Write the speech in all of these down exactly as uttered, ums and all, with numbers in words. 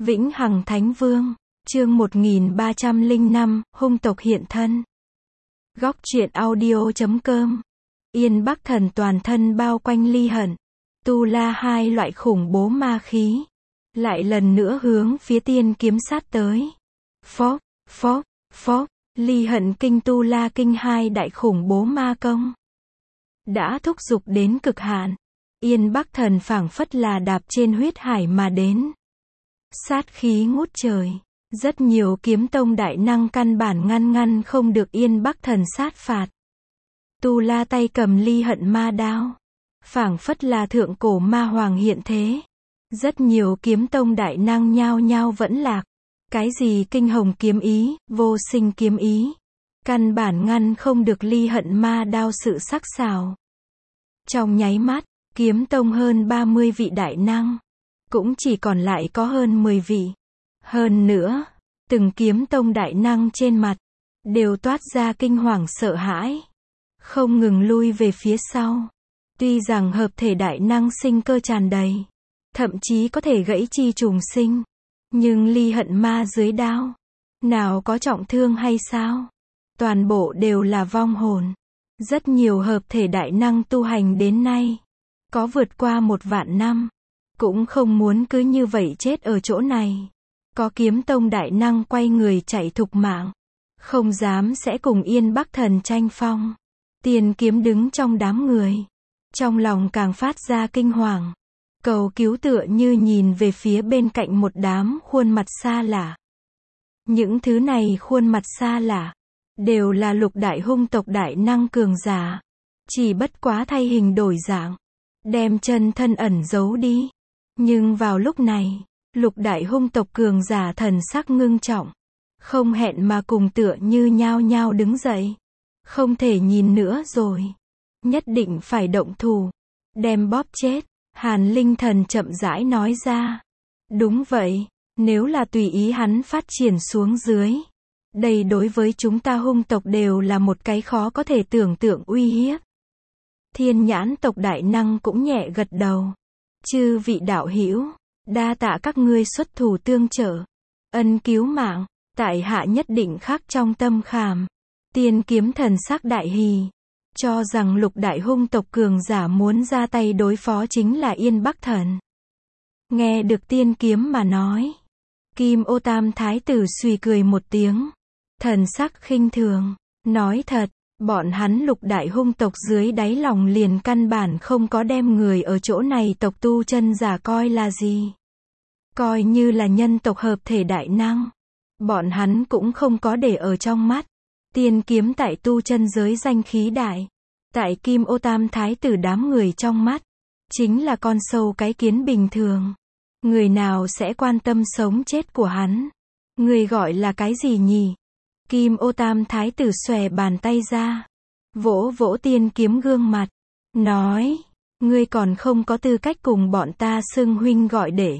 Vĩnh Hằng Thánh Vương, chương một nghìn ba trăm lẻ năm, hung tộc hiện thân. Góc truyện audio chấm com. Yên Bắc Thần toàn thân bao quanh Ly Hận, Tu La hai loại khủng bố ma khí, lại lần nữa hướng phía Tiên Kiếm sát tới. Phốc, phốc, phốc, Ly Hận kinh Tu La kinh hai đại khủng bố ma công đã thúc giục đến cực hạn. Yên Bắc Thần phảng phất là đạp trên huyết hải mà đến. Sát khí ngút trời, rất nhiều kiếm tông đại năng căn bản ngăn ngăn không được Yên Bắc Thần sát phạt. Tu La tay cầm Ly Hận ma đao, phảng phất là thượng cổ ma hoàng hiện thế. Rất nhiều kiếm tông đại năng nhao nhao vẫn lạc. Cái gì kinh hồng kiếm ý, vô sinh kiếm ý, căn bản ngăn không được Ly Hận ma đao sự sắc sảo. Trong nháy mắt, kiếm tông hơn ba mươi vị đại năng, cũng chỉ còn lại có hơn mười vị. Hơn nữa, từng kiếm tông đại năng trên mặt, đều toát ra kinh hoàng sợ hãi, không ngừng lui về phía sau. Tuy rằng hợp thể đại năng sinh cơ tràn đầy, thậm chí có thể gãy chi trùng sinh, nhưng Ly Hận ma dưới đao, nào có trọng thương hay sao? Toàn bộ đều là vong hồn. Rất nhiều hợp thể đại năng tu hành đến nay, có vượt qua một vạn năm, cũng không muốn cứ như vậy chết ở chỗ này. Có kiếm tông đại năng quay người chạy thục mạng, không dám sẽ cùng Yên Bắc Thần tranh phong. Tiên Kiếm đứng trong đám người, trong lòng càng phát ra kinh hoàng, cầu cứu tựa như nhìn về phía bên cạnh một đám khuôn mặt xa lạ. Những thứ này khuôn mặt xa lạ, đều là lục đại hung tộc đại năng cường giả, chỉ bất quá thay hình đổi dạng, đem chân thân ẩn giấu đi. Nhưng vào lúc này, lục đại hung tộc cường giả thần sắc ngưng trọng, không hẹn mà cùng tựa như nhao nhao đứng dậy. Không thể nhìn nữa rồi, nhất định phải động thủ, đem bóp chết. Hàn Linh Thần chậm rãi nói ra. Đúng vậy, nếu là tùy ý hắn phát triển xuống dưới, đây đối với chúng ta hung tộc đều là một cái khó có thể tưởng tượng uy hiếp. Thiên Nhãn tộc đại năng cũng nhẹ gật đầu. Chư vị đạo hữu, đa tạ các ngươi xuất thủ tương trợ, ân cứu mạng, tại hạ nhất định khắc trong tâm khảm. Tiên Kiếm thần sắc đại hỉ, cho rằng lục đại hung tộc cường giả muốn ra tay đối phó chính là Yên Bắc Thần. Nghe được Tiên Kiếm mà nói, Kim Ô Tam Thái tử suy cười một tiếng, thần sắc khinh thường, nói thật, bọn hắn lục đại hung tộc dưới đáy lòng liền căn bản không có đem người ở chỗ này tộc tu chân giả coi là gì. Coi như là nhân tộc hợp thể đại năng, bọn hắn cũng không có để ở trong mắt. Tiên Kiếm tại tu chân giới danh khí đại, tại Kim Ô Tam Thái tử đám người trong mắt, chính là con sâu cái kiến bình thường. Người nào sẽ quan tâm sống chết của hắn? Người gọi là cái gì nhỉ? Kim Ô Tam Thái tử xòe bàn tay ra, vỗ vỗ Tiên Kiếm gương mặt, nói, ngươi còn không có tư cách cùng bọn ta xưng huynh gọi đệ.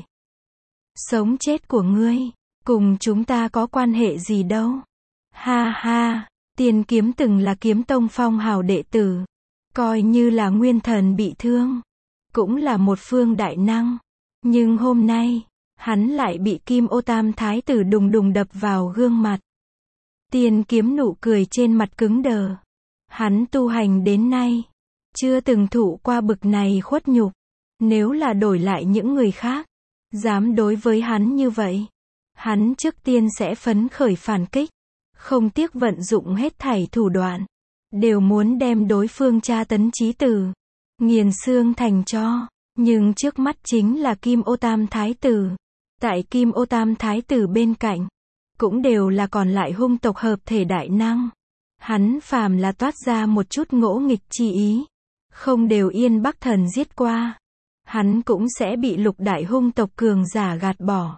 Sống chết của ngươi, cùng chúng ta có quan hệ gì đâu. Ha ha, Tiên Kiếm từng là kiếm tông phong hào đệ tử, coi như là nguyên thần bị thương, cũng là một phương đại năng. Nhưng hôm nay, hắn lại bị Kim Ô Tam Thái tử đùng đùng đập vào gương mặt. Tiên Kiếm nụ cười trên mặt cứng đờ. Hắn tu hành đến nay, chưa từng thụ qua bực này khuất nhục. Nếu là đổi lại những người khác, dám đối với hắn như vậy, hắn trước tiên sẽ phấn khởi phản kích, không tiếc vận dụng hết thảy thủ đoạn, đều muốn đem đối phương tra tấn chí tử, nghiền xương thành tro. Nhưng trước mắt chính là Kim Ô Tam Thái tử. Tại Kim Ô Tam Thái tử bên cạnh, cũng đều là còn lại hung tộc hợp thể đại năng. Hắn phàm là toát ra một chút ngỗ nghịch chi ý, không đều Yên Bắc Thần giết qua, hắn cũng sẽ bị lục đại hung tộc cường giả gạt bỏ.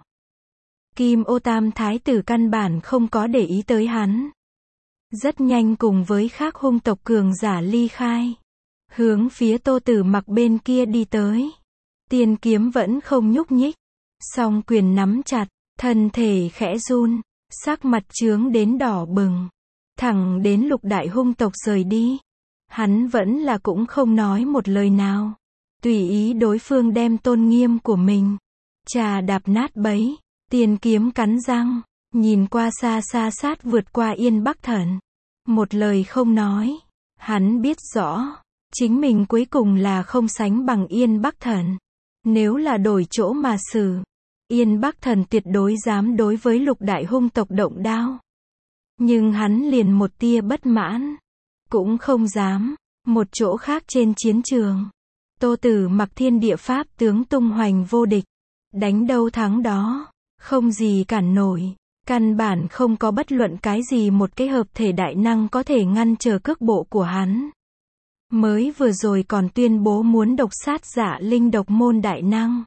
Kim Ô Tam Thái tử căn bản không có để ý tới hắn. Rất nhanh cùng với khác hung tộc cường giả ly khai, hướng phía Tô Tử Mặc bên kia đi tới. Tiên Kiếm vẫn không nhúc nhích, song quyền nắm chặt, thân thể khẽ run, sắc mặt chướng đến đỏ bừng, thẳng đến lục đại hung tộc rời đi. Hắn vẫn là cũng không nói một lời nào, tùy ý đối phương đem tôn nghiêm của mình trà đạp nát bấy. Tiên kiếm cắn răng, nhìn qua xa xa sát vượt qua Yên Bắc Thần. Một lời không nói. Hắn biết rõ, chính mình cuối cùng là không sánh bằng Yên Bắc Thần. Nếu là đổi chỗ mà xử, Yên Bắc Thần tuyệt đối dám đối với lục đại hung tộc động đao. Nhưng hắn liền một tia bất mãn, cũng không dám. Một chỗ khác trên chiến trường, Tô Tử Mặc thiên địa pháp tướng tung hoành vô địch, đánh đâu thắng đó, không gì cản nổi, căn bản không có bất luận cái gì một cái hợp thể đại năng có thể ngăn trở cước bộ của hắn. Mới vừa rồi còn tuyên bố muốn độc sát Dạ Linh độc môn đại năng,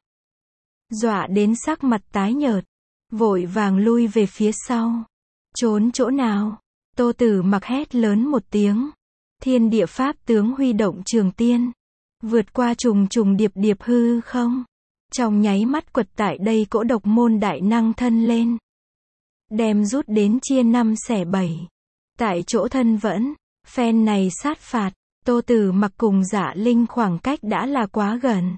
dọa đến sắc mặt tái nhợt, vội vàng lui về phía sau. Trốn chỗ nào? Tô Tử Mặc hét lớn một tiếng. Thiên địa pháp tướng huy động trường tiên, vượt qua trùng trùng điệp điệp hư không, trong nháy mắt quật tại đây cỗ độc môn đại năng thân lên, đem rút đến chia năm xẻ bảy. Tại chỗ thân vẫn, phen này sát phạt, Tô Tử Mặc cùng Dạ Linh khoảng cách đã là quá gần.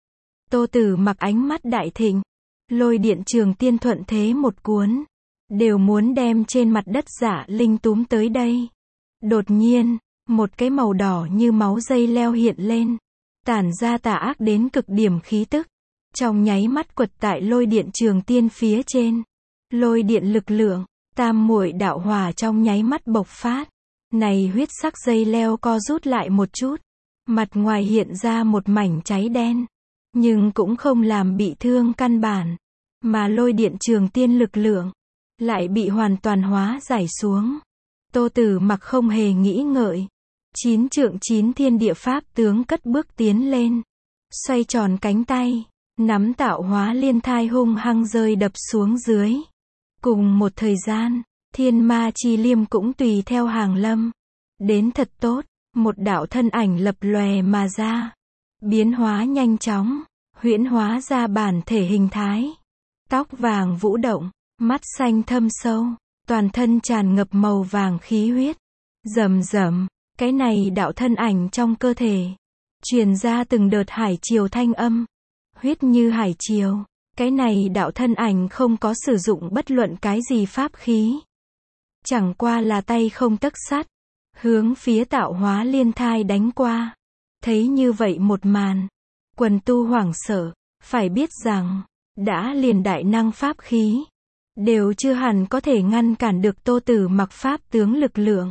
Tô Tử Mặc ánh mắt đại thịnh, lôi điện trường tiên thuận thế một cuốn, đều muốn đem trên mặt đất Dạ Linh túm tới đây. Đột nhiên, một cái màu đỏ như máu dây leo hiện lên, tản ra tà ác đến cực điểm khí tức, trong nháy mắt quật tại lôi điện trường tiên phía trên. Lôi điện lực lượng, tam muội đạo hỏa trong nháy mắt bộc phát. Này huyết sắc dây leo co rút lại một chút, mặt ngoài hiện ra một mảnh cháy đen, nhưng cũng không làm bị thương căn bản, mà lôi điện trường tiên lực lượng lại bị hoàn toàn hóa giải xuống. Tô Tử Mặc không hề nghĩ ngợi, chín trượng chín thiên địa pháp tướng cất bước tiến lên, xoay tròn cánh tay, nắm tạo hóa liên thai hung hăng rơi đập xuống dưới. Cùng một thời gian, thiên ma chi liêm cũng tùy theo hàng lâm. Đến thật tốt, một đạo thân ảnh lập lòe mà ra, biến hóa nhanh chóng, huyễn hóa ra bản thể hình thái. Tóc vàng vũ động, mắt xanh thâm sâu, toàn thân tràn ngập màu vàng khí huyết. Rầm rầm, cái này đạo thân ảnh trong cơ thể truyền ra từng đợt hải triều thanh âm. Huyết như hải triều, cái này đạo thân ảnh không có sử dụng bất luận cái gì pháp khí, chẳng qua là tay không tấc sắt, hướng phía tạo hóa liên thai đánh qua. Thấy như vậy một màn, quần tu hoảng sợ, phải biết rằng, đã liền đại năng pháp khí, đều chưa hẳn có thể ngăn cản được Tô Tử Mặc pháp tướng lực lượng.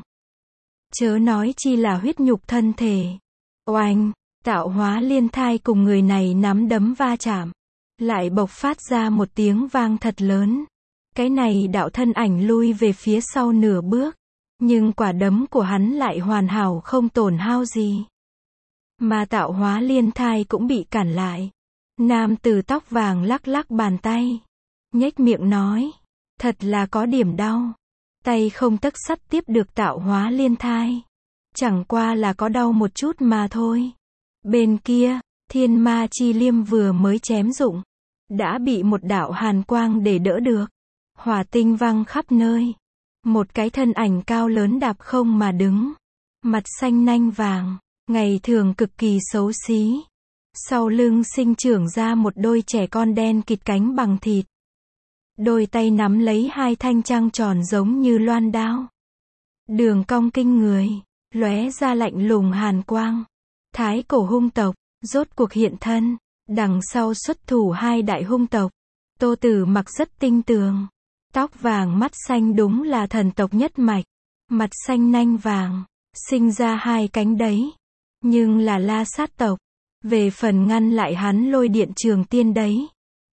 Chớ nói chi là huyết nhục thân thể. Oanh, tạo hóa liên thai cùng người này nắm đấm va chạm, lại bộc phát ra một tiếng vang thật lớn. Cái này đạo thân ảnh lui về phía sau nửa bước, nhưng quả đấm của hắn lại hoàn hảo không tổn hao gì. Mà tạo hóa liên thai cũng bị cản lại. Nam tử tóc vàng lắc lắc bàn tay, nhếch miệng nói, thật là có điểm đau. Tay không tấc sắt tiếp được tạo hóa liên thai, chẳng qua là có đau một chút mà thôi. Bên kia, thiên ma chi liêm vừa mới chém dụng, đã bị một đạo hàn quang để đỡ được. Hỏa tinh văng khắp nơi. Một cái thân ảnh cao lớn đạp không mà đứng, mặt xanh nanh vàng, ngày thường cực kỳ xấu xí. Sau lưng sinh trưởng ra một đôi trẻ con đen kịt cánh bằng thịt. Đôi tay nắm lấy hai thanh trăng tròn giống như loan đao. Đường cong kinh người, lóe ra lạnh lùng hàn quang. Thái cổ hung tộc, rốt cuộc hiện thân, đằng sau xuất thủ hai đại hung tộc. Tô Tử Mặc rất tinh tường. Tóc vàng mắt xanh đúng là thần tộc nhất mạch. Mặt xanh nanh vàng, sinh ra hai cánh đấy. Nhưng là La Sát tộc. Về phần ngăn lại hắn lôi điện trường tiên đấy.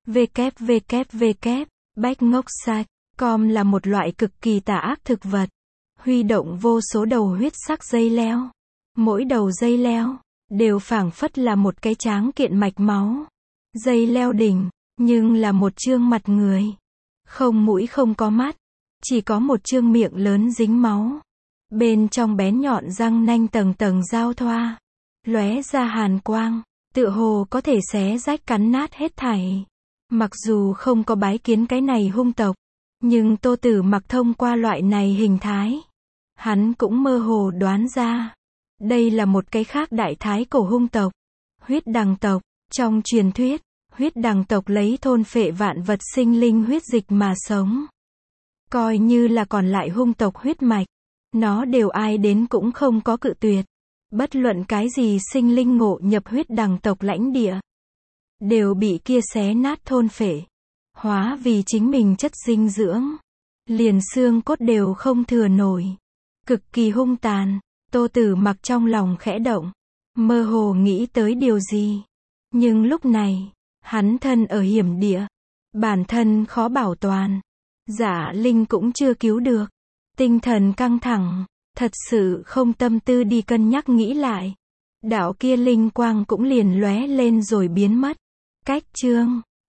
www, bách ngốc sạch, com là một loại cực kỳ tà ác thực vật. Huy động vô số đầu huyết sắc dây leo. Mỗi đầu dây leo, đều phảng phất là một cái tráng kiện mạch máu. Dây leo đỉnh, nhưng là một trương mặt người. Không mũi không có mắt, chỉ có một trương miệng lớn dính máu. Bên trong bén nhọn răng nanh tầng tầng giao thoa, lóe ra hàn quang, tựa hồ có thể xé rách cắn nát hết thảy. Mặc dù không có bái kiến cái này hung tộc, nhưng Tô Tử Mặc thông qua loại này hình thái, hắn cũng mơ hồ đoán ra, đây là một cái khác đại thái cổ hung tộc, huyết đằng tộc. Trong truyền thuyết, Huyết đằng tộc lấy thôn phệ vạn vật sinh linh huyết dịch mà sống. Coi như là còn lại hung tộc huyết mạch, nó đều ai đến cũng không có cự tuyệt. Bất luận cái gì sinh linh ngộ nhập huyết đằng tộc lãnh địa, đều bị kia xé nát thôn phệ, hóa vì chính mình chất dinh dưỡng. Liền xương cốt đều không thừa nổi. Cực kỳ hung tàn. Tô Tử Mặc trong lòng khẽ động, mơ hồ nghĩ tới điều gì. Nhưng lúc này, hắn thân ở hiểm địa, bản thân khó bảo toàn. Dạ Linh cũng chưa cứu được. Tinh thần căng thẳng, thật sự không tâm tư đi cân nhắc nghĩ lại. Đạo kia linh quang cũng liền lóe lên rồi biến mất. Cách chương